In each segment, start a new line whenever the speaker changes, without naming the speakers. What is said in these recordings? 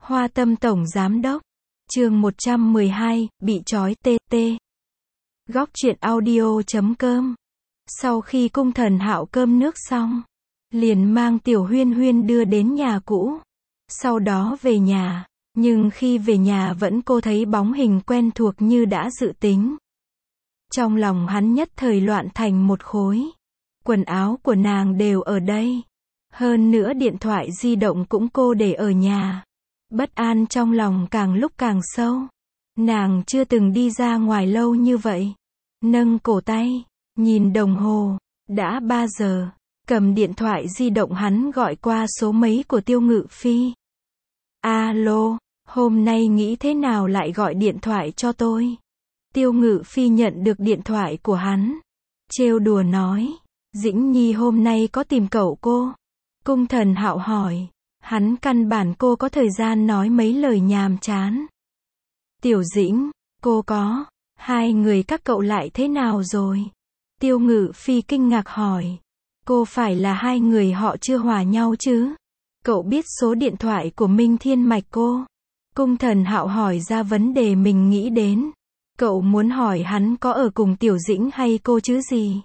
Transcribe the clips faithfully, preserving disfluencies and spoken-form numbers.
Hoa Tâm Tổng Giám Đốc. Chương một trăm mười hai, bị trói tê tê. Góc truyện audio chấm com. Sau khi cung thần Hạo cơm nước xong, liền mang Tiểu Huyên Huyên đưa đến nhà cũ. Sau đó về nhà, nhưng khi về nhà vẫn cô thấy bóng hình quen thuộc như đã dự tính. Trong lòng hắn nhất thời loạn thành một khối. Quần áo của nàng đều ở đây. Hơn nữa điện thoại di động cũng cô để ở nhà. Bất an trong lòng càng lúc càng sâu. Nàng chưa từng đi ra ngoài lâu như vậy. Nâng cổ tay, nhìn đồng hồ, đã ba giờ. Cầm điện thoại di động hắn gọi qua số mấy của Tiêu Ngự Phi. Alo, hôm nay nghĩ thế nào lại gọi điện thoại cho tôi? Tiêu Ngự Phi nhận được điện thoại của hắn. Trêu đùa nói, Dĩnh Nhi hôm nay có tìm cậu cô? Cung thần Hạo hỏi. Hắn căn bản cô có thời gian nói mấy lời nhàm chán. Tiểu Dĩnh, cô có. Hai người các cậu lại thế nào rồi? Tiêu Ngự Phi kinh ngạc hỏi. Cô phải là hai người họ chưa hòa nhau chứ? Cậu biết số điện thoại của Minh Thiên Mạch cô? Cung thần Hạo hỏi ra vấn đề mình nghĩ đến. Cậu muốn hỏi hắn có ở cùng Tiểu Dĩnh hay cô chứ gì?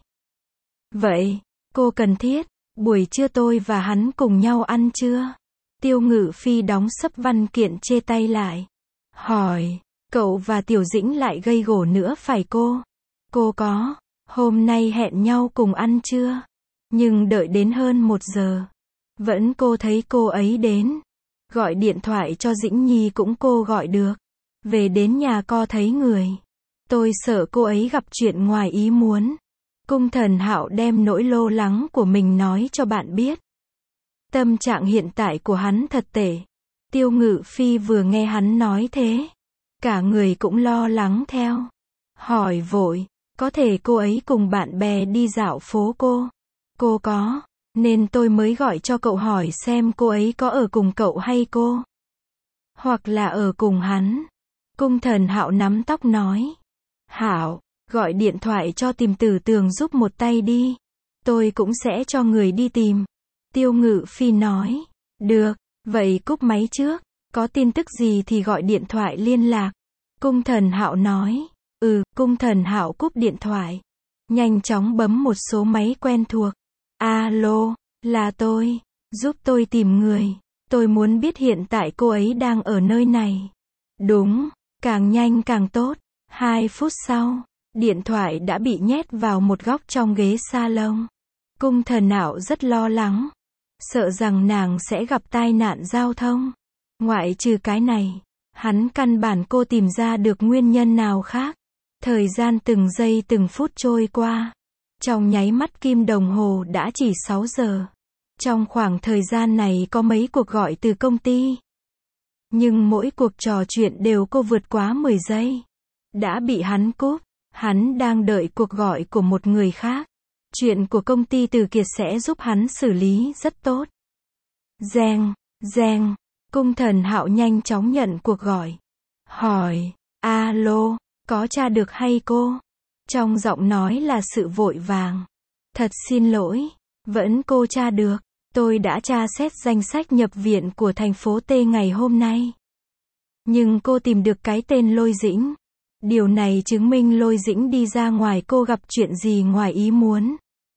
Vậy, cô cần thiết, buổi trưa tôi và hắn cùng nhau ăn trưa? Tiêu Ngự Phi đóng sấp văn kiện chê tay lại. Hỏi, cậu và Tiểu Dĩnh lại gây gổ nữa phải cô? Cô có, hôm nay hẹn nhau cùng ăn trưa. Nhưng đợi đến hơn một giờ. Vẫn cô thấy cô ấy đến. Gọi điện thoại cho Dĩnh Nhi cũng cô gọi được. Về đến nhà co thấy người. Tôi sợ cô ấy gặp chuyện ngoài ý muốn. Cung thần Hạo đem nỗi lo lắng của mình nói cho bạn biết. Tâm trạng hiện tại của hắn thật tệ. Tiêu Ngự Phi vừa nghe hắn nói thế, cả người cũng lo lắng theo. Hỏi vội, có thể cô ấy cùng bạn bè đi dạo phố cô? Cô có, nên tôi mới gọi cho cậu hỏi xem cô ấy có ở cùng cậu hay cô? Hoặc là ở cùng hắn? Cung thần Hạo nắm tóc nói. Hạo, gọi điện thoại cho tìm Tử Tường giúp một tay đi. Tôi cũng sẽ cho người đi tìm. Tiêu Ngự Phi nói. Được, vậy cúp máy trước. Có tin tức gì thì gọi điện thoại liên lạc. Cung thần Hạo nói. Ừ, cung thần Hạo cúp điện thoại. Nhanh chóng bấm một số máy quen thuộc. Alo, là tôi. Giúp tôi tìm người. Tôi muốn biết hiện tại cô ấy đang ở nơi này. Đúng, càng nhanh càng tốt. Hai phút sau, điện thoại đã bị nhét vào một góc trong ghế salon. Cung thần Hạo rất lo lắng. Sợ rằng nàng sẽ gặp tai nạn giao thông. Ngoại trừ cái này, hắn căn bản cô tìm ra được nguyên nhân nào khác. Thời gian từng giây từng phút trôi qua. Trong nháy mắt kim đồng hồ đã chỉ sáu giờ. Trong khoảng thời gian này có mấy cuộc gọi từ công ty. Nhưng mỗi cuộc trò chuyện đều cô vượt quá mười giây. Đã bị hắn cúp. Hắn đang đợi cuộc gọi của một người khác. Chuyện của công ty Từ Kiệt sẽ giúp hắn xử lý rất tốt. Reng, reng. Cung thần Hạo nhanh chóng nhận cuộc gọi. Hỏi, alo, có tra được hay cô? Trong giọng nói là sự vội vàng. Thật xin lỗi, vẫn cô tra được. Tôi đã tra xét danh sách nhập viện của thành phố T ngày hôm nay. Nhưng cô tìm được cái tên Lôi Dĩnh. Điều này chứng minh Lôi Dĩnh đi ra ngoài cô gặp chuyện gì ngoài ý muốn.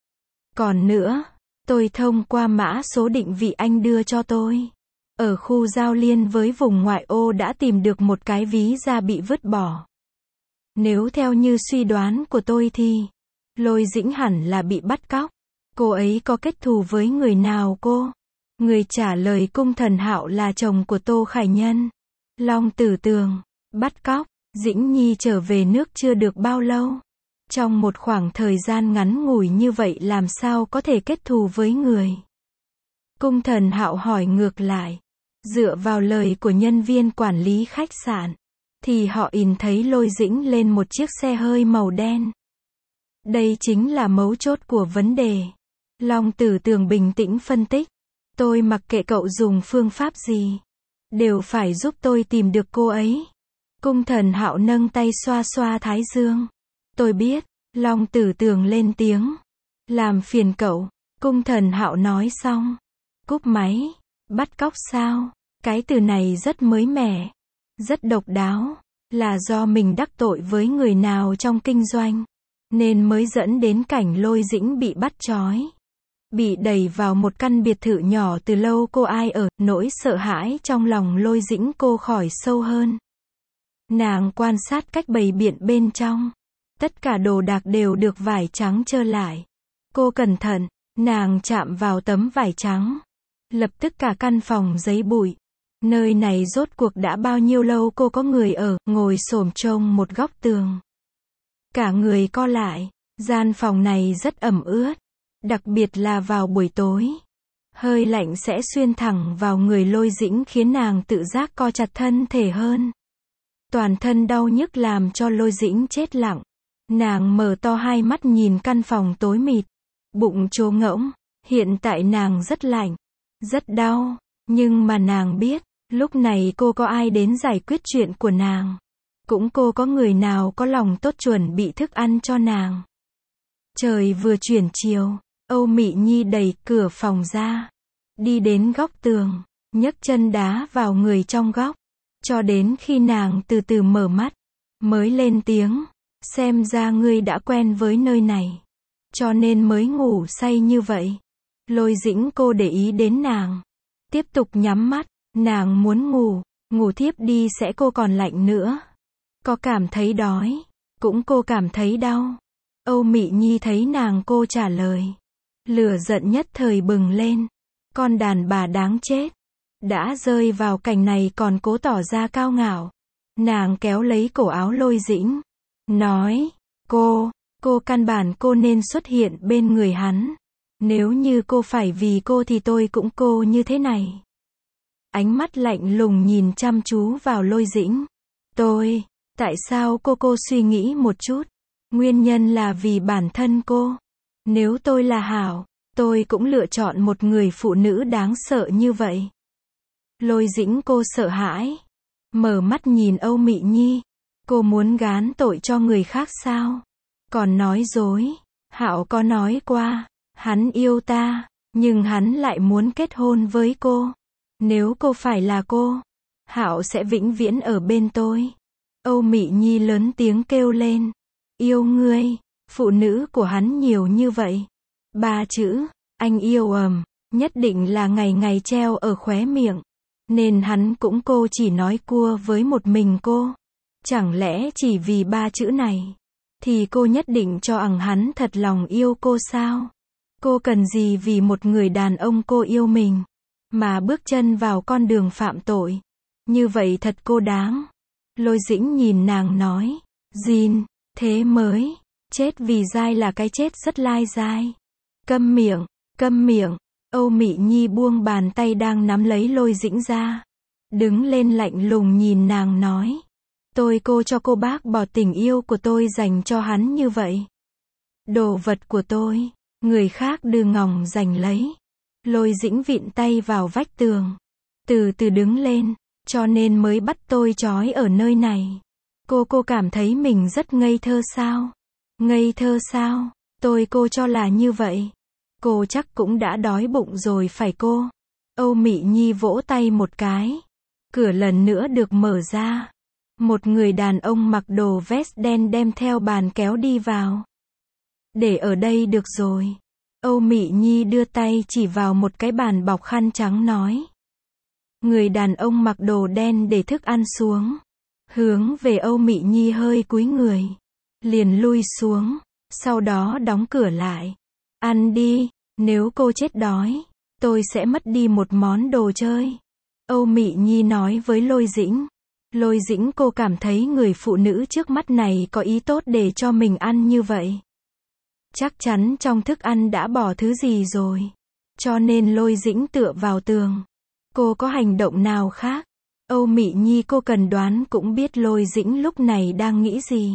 Còn nữa, tôi thông qua mã số định vị anh đưa cho tôi. Ở khu giao liên với vùng ngoại ô đã tìm được một cái ví da bị vứt bỏ. Nếu theo như suy đoán của tôi thì, Lôi Dĩnh hẳn là bị bắt cóc. Cô ấy có kết thù với người nào cô? Người trả lời cung thần Hạo là chồng của Tô Khải Nhân. Long Tử Tường, bắt cóc. Dĩnh Nhi trở về nước chưa được bao lâu. Trong một khoảng thời gian ngắn ngủi như vậy làm sao có thể kết thù với người? Cung thần Hạo hỏi ngược lại. Dựa vào lời của nhân viên quản lý khách sạn, thì họ nhìn thấy Lôi Dĩnh lên một chiếc xe hơi màu đen. Đây chính là mấu chốt của vấn đề. Long Tử Tường bình tĩnh phân tích. Tôi mặc kệ cậu dùng phương pháp gì, đều phải giúp tôi tìm được cô ấy. Cung thần Hạo nâng tay xoa xoa thái dương. Tôi biết. Long Tử Tường lên tiếng. Làm phiền cậu. Cung thần Hạo nói xong. Cúp máy. Bắt cóc sao? Cái từ này rất mới mẻ, rất độc đáo, là do mình đắc tội với người nào trong kinh doanh, nên mới dẫn đến cảnh Lôi Dĩnh bị bắt trói, bị đẩy vào một căn biệt thự nhỏ từ lâu cô ai ở, nỗi sợ hãi trong lòng Lôi Dĩnh cô khỏi sâu hơn. Nàng quan sát cách bày biện bên trong, tất cả đồ đạc đều được vải trắng trơ lại. Cô cẩn thận, nàng chạm vào tấm vải trắng, lập tức cả căn phòng giấy bụi. Nơi này rốt cuộc đã bao nhiêu lâu cô có người ở, ngồi xổm trông một góc tường. Cả người co lại, gian phòng này rất ẩm ướt, đặc biệt là vào buổi tối. Hơi lạnh sẽ xuyên thẳng vào người Lôi Dĩnh khiến nàng tự giác co chặt thân thể hơn. Toàn thân đau nhức làm cho Lôi Dĩnh chết lặng. Nàng mở to hai mắt nhìn căn phòng tối mịt, bụng trố ngỗng, hiện tại nàng rất lạnh, rất đau, nhưng mà nàng biết, lúc này cô có ai đến giải quyết chuyện của nàng. Cũng cô có người nào có lòng tốt chuẩn bị thức ăn cho nàng. Trời vừa chuyển chiều, Âu Mị Nhi đẩy cửa phòng ra, đi đến góc tường, nhấc chân đá vào người trong góc, cho đến khi nàng từ từ mở mắt, mới lên tiếng, xem ra ngươi đã quen với nơi này, cho nên mới ngủ say như vậy. Lôi Dĩnh cô để ý đến nàng, tiếp tục nhắm mắt, nàng muốn ngủ, ngủ thiếp đi sẽ cô còn lạnh nữa. Có cảm thấy đói, cũng cô cảm thấy đau. Âu Mị Nhi thấy nàng cô trả lời, lửa giận nhất thời bừng lên, con đàn bà đáng chết, đã rơi vào cảnh này còn cố tỏ ra cao ngạo. Nàng kéo lấy cổ áo Lôi Dĩnh, nói, cô, cô căn bản cô nên xuất hiện bên người hắn. Nếu như cô phải vì cô thì tôi cũng cô như thế này. Ánh mắt lạnh lùng nhìn chăm chú vào Lôi Dĩnh. Tôi, tại sao cô cô suy nghĩ một chút. Nguyên nhân là vì bản thân cô. Nếu tôi là Hảo, tôi cũng lựa chọn một người phụ nữ đáng sợ như vậy. Lôi Dĩnh cô sợ hãi, mở mắt nhìn Âu Mị Nhi. Cô muốn gán tội cho người khác sao? Còn nói dối. Hạo có nói qua, hắn yêu ta, nhưng hắn lại muốn kết hôn với cô. Nếu cô phải là cô, Hạo sẽ vĩnh viễn ở bên tôi. Âu Mị Nhi lớn tiếng kêu lên. Yêu ngươi, phụ nữ của hắn nhiều như vậy. Ba chữ, anh yêu ầm, nhất định là ngày ngày treo ở khóe miệng. Nên hắn cũng cô chỉ nói cua với một mình cô. Chẳng lẽ chỉ vì ba chữ này, thì cô nhất định cho rằng hắn thật lòng yêu cô sao? Cô cần gì vì một người đàn ông cô yêu mình, mà bước chân vào con đường phạm tội? Như vậy thật cô đáng. Lôi Dĩnh nhìn nàng nói, Jin, thế mới, chết vì dai là cái chết rất lai dai. Câm miệng, câm miệng. Âu Mị Nhi buông bàn tay đang nắm lấy Lôi Dĩnh ra, đứng lên lạnh lùng nhìn nàng nói, tôi cô cho cô bác bỏ tình yêu của tôi dành cho hắn như vậy. Đồ vật của tôi, người khác đừng ngỏng giành lấy. Lôi Dĩnh vịn tay vào vách tường, từ từ đứng lên, cho nên mới bắt tôi trói ở nơi này. Cô cô cảm thấy mình rất ngây thơ sao? Ngây thơ sao? Tôi cô cho là như vậy. Cô chắc cũng đã đói bụng rồi phải cô? Âu Mị Nhi vỗ tay một cái. Cửa lần nữa được mở ra. Một người đàn ông mặc đồ vest đen đem theo bàn kéo đi vào. Để ở đây được rồi. Âu Mị Nhi đưa tay chỉ vào một cái bàn bọc khăn trắng nói. Người đàn ông mặc đồ đen để thức ăn xuống. Hướng về Âu Mị Nhi hơi cúi người. Liền lui xuống. Sau đó đóng cửa lại. Ăn đi, nếu cô chết đói, tôi sẽ mất đi một món đồ chơi. Âu Mị Nhi nói với Lôi Dĩnh. Lôi Dĩnh cô cảm thấy người phụ nữ trước mắt này có ý tốt để cho mình ăn như vậy. Chắc chắn trong thức ăn đã bỏ thứ gì rồi. Cho nên Lôi Dĩnh tựa vào tường. Cô có hành động nào khác? Âu Mị Nhi cô cần đoán cũng biết Lôi Dĩnh lúc này đang nghĩ gì.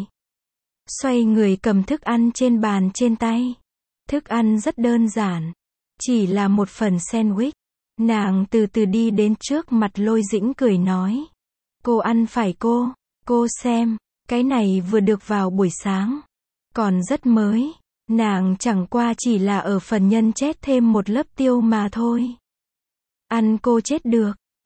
Xoay người cầm thức ăn trên bàn trên tay. Thức ăn rất đơn giản. Chỉ là một phần sandwich. Nàng từ từ đi đến trước mặt Lôi Dĩnh cười nói. Cô ăn phải cô. Cô xem. Cái này vừa được vào buổi sáng. Còn rất mới. Nàng chẳng qua chỉ là ở phần nhân chết thêm một lớp tiêu mà thôi. Ăn cô chết được.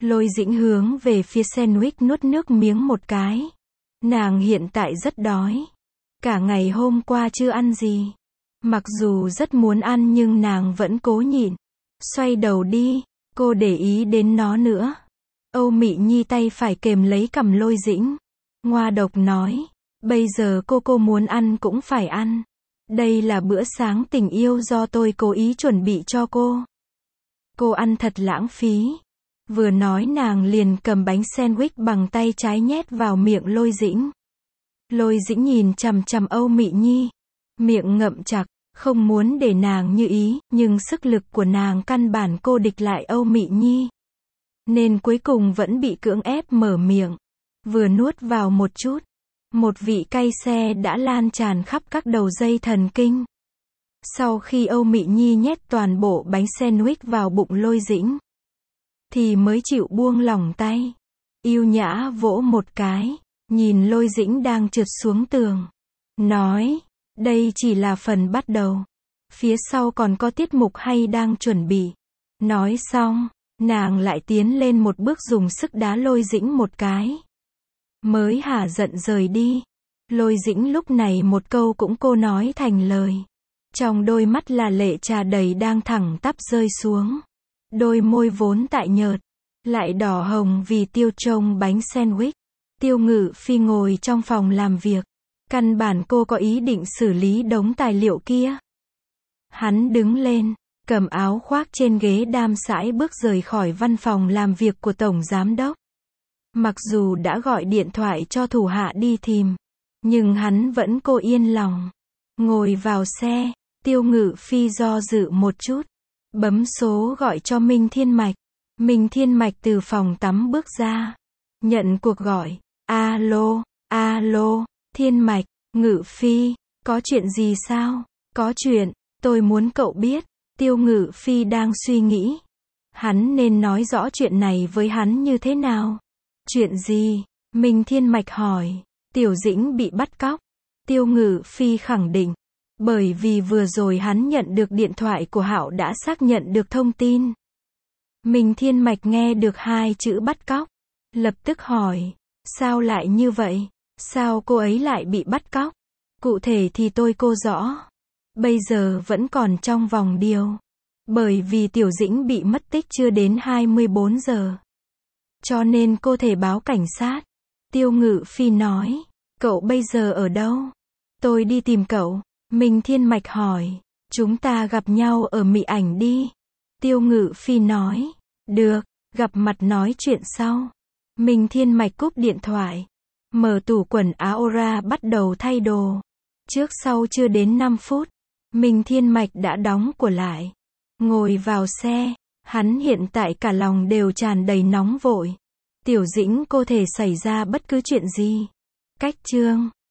Lôi Dĩnh hướng về phía sandwich nuốt nước miếng một cái. Nàng hiện tại rất đói. Cả ngày hôm qua chưa ăn gì. Mặc dù rất muốn ăn nhưng nàng vẫn cố nhịn. Xoay đầu đi, cô để ý đến nó nữa. Âu Mị Nhi tay phải kềm lấy cằm Lôi Dĩnh. Ngoa độc nói, bây giờ cô cô muốn ăn cũng phải ăn. Đây là bữa sáng tình yêu do tôi cố ý chuẩn bị cho cô. Cô ăn thật lãng phí. Vừa nói nàng liền cầm bánh sandwich bằng tay trái nhét vào miệng Lôi Dĩnh. Lôi Dĩnh nhìn chằm chằm Âu Mị Nhi. Miệng ngậm chặt, không muốn để nàng như ý, nhưng sức lực của nàng căn bản cô địch lại Âu Mị Nhi. Nên cuối cùng vẫn bị cưỡng ép mở miệng. Vừa nuốt vào một chút. Một vị cay xe đã lan tràn khắp các đầu dây thần kinh. Sau khi Âu Mị Nhi nhét toàn bộ bánh sandwich vào bụng Lôi Dĩnh, thì mới chịu buông lỏng tay. Yêu nhã vỗ một cái, nhìn Lôi Dĩnh đang trượt xuống tường. Nói, đây chỉ là phần bắt đầu. Phía sau còn có tiết mục hay đang chuẩn bị. Nói xong, nàng lại tiến lên một bước dùng sức đá Lôi Dĩnh một cái. Mới hả giận rời đi. Lôi Dĩnh lúc này một câu cũng cô nói thành lời. Trong đôi mắt là lệ trà đầy đang thẳng tắp rơi xuống. Đôi môi vốn tại nhợt, lại đỏ hồng vì tiêu trông bánh sandwich. Tiêu Ngự Phi ngồi trong phòng làm việc. Căn bản cô có ý định xử lý đống tài liệu kia. Hắn đứng lên, cầm áo khoác trên ghế đam sải bước rời khỏi văn phòng làm việc của Tổng Giám Đốc. Mặc dù đã gọi điện thoại cho thủ hạ đi tìm, nhưng hắn vẫn cố yên lòng. Ngồi vào xe, Tiêu Ngự Phi do dự một chút. Bấm số gọi cho Minh Thiên Mạch. Minh Thiên Mạch từ phòng tắm bước ra. Nhận cuộc gọi. Alo, alo, Thiên Mạch, Ngự Phi, có chuyện gì sao? Có chuyện, tôi muốn cậu biết. Tiêu Ngự Phi đang suy nghĩ. Hắn nên nói rõ chuyện này với hắn như thế nào? Chuyện gì? Minh Thiên Mạch hỏi. Tiểu Dĩnh bị bắt cóc. Tiêu Ngự Phi khẳng định. Bởi vì vừa rồi hắn nhận được điện thoại của Hạo đã xác nhận được thông tin. Minh Thiên Mạch nghe được hai chữ bắt cóc. Lập tức hỏi. Sao lại như vậy? Sao cô ấy lại bị bắt cóc? Cụ thể thì tôi cô rõ. Bây giờ vẫn còn trong vòng điều. Bởi vì Tiểu Dĩnh bị mất tích chưa đến hai mươi bốn giờ. Cho nên cô thể báo cảnh sát. Tiêu Ngự Phi nói. Cậu bây giờ ở đâu? Tôi đi tìm cậu. Minh Thiên Mạch hỏi. Chúng ta gặp nhau ở Mị Ảnh đi. Tiêu Ngự Phi nói. Được, gặp mặt nói chuyện sau. Minh Thiên Mạch cúp điện thoại. Mở tủ quần áo ra bắt đầu thay đồ. Trước sau chưa đến năm phút. Minh Thiên Mạch đã đóng cửa lại. Ngồi vào xe. Hắn hiện tại cả lòng đều tràn đầy nóng vội. Tiểu Dĩnh cô thể xảy ra bất cứ chuyện gì. Cách chương